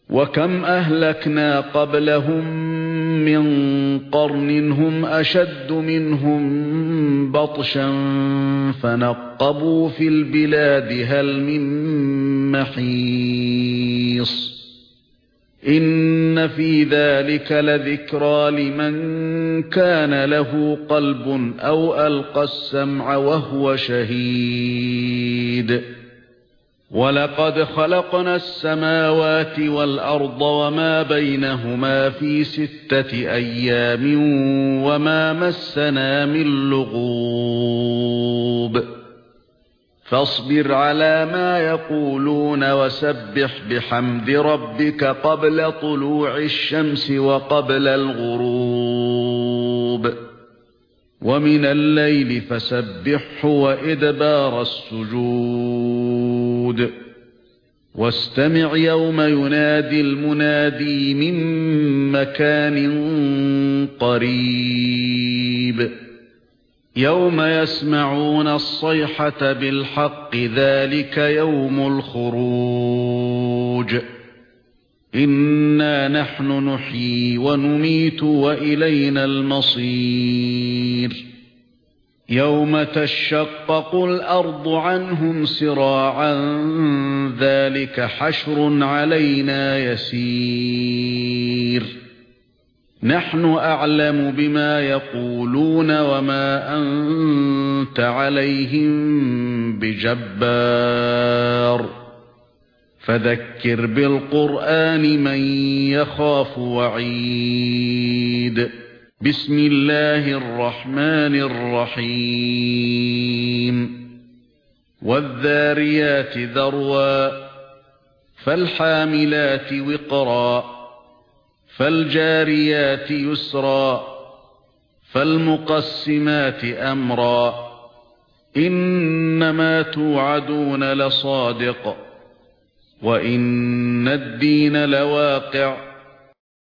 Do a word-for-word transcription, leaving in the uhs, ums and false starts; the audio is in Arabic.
وَكَمْ أَهْلَكْنَا قَبْلَهُمْ مِنْ قَرْنٍ هُمْ أَشَدُّ مِنْهُمْ بَطْشًا فَنَقَّبُوا فِي الْبِلَادِ هَلْ مِنْ مَحِيصٍ إِنَّ فِي ذَلِكَ لَذِكْرَى لِمَنْ كَانَ لَهُ قَلْبٌ أَوْ أَلْقَى السَّمْعَ وَهُوَ شَهِيدٌ وَلَقَدْ خَلَقْنَا السَّمَاوَاتِ وَالْأَرْضَ وَمَا بَيْنَهُمَا فِي سِتَّةِ أَيَّامٍ وَمَا مَسَّنَا مِن لُّغُوبٍ فَاصْبِرْ عَلَى مَا يَقُولُونَ وَسَبِّحْ بِحَمْدِ رَبِّكَ قَبْلَ طُلُوعِ الشَّمْسِ وَقَبْلَ الْغُرُوبِ وَمِنَ اللَّيْلِ فَسَبِّحْهُ وَإِدْبَارَ السُّجُودِ وَاسْتَمِعْ يَوْمَ يُنَادِي الْمُنَادِي مِن مَّكَانٍ قَرِيبٍ يَوْمَ يَسْمَعُونَ الصَّيْحَةَ بِالْحَقِّ ذَلِكَ يَوْمُ الْخُرُوجِ إِنَّا نَحْنُ نُحْيِي وَنُمِيتُ وَإِلَيْنَا الْمَصِيرُ يَوْمَ تَشَقَّقُ الْأَرْضُ عَنْهُمْ سِرَاعًا ذَلِكَ حَشْرٌ عَلَيْنَا يَسِيرٌ نَحْنُ أَعْلَمُ بِمَا يَقُولُونَ وَمَا أَنْتَ عَلَيْهِمْ بِجَبَّارٍ فَذَكِّرْ بِالْقُرْآنِ مَن يَخَافُ وَعِيدِ بِسْمِ اللَّهِ الرَّحْمَنِ الرَّحِيمِ وَالذَّارِيَاتِ ذَرْوًا فَالْحَامِلَاتِ وِقْرًا فَالْجَارِيَاتِ يُسْرًا فَالْمُقَسِّمَاتِ أَمْرًا إِنَّمَا تُوعَدُونَ لَصَادِقٌ وَإِنَّ الدِّينَ لَوَاقِعٌ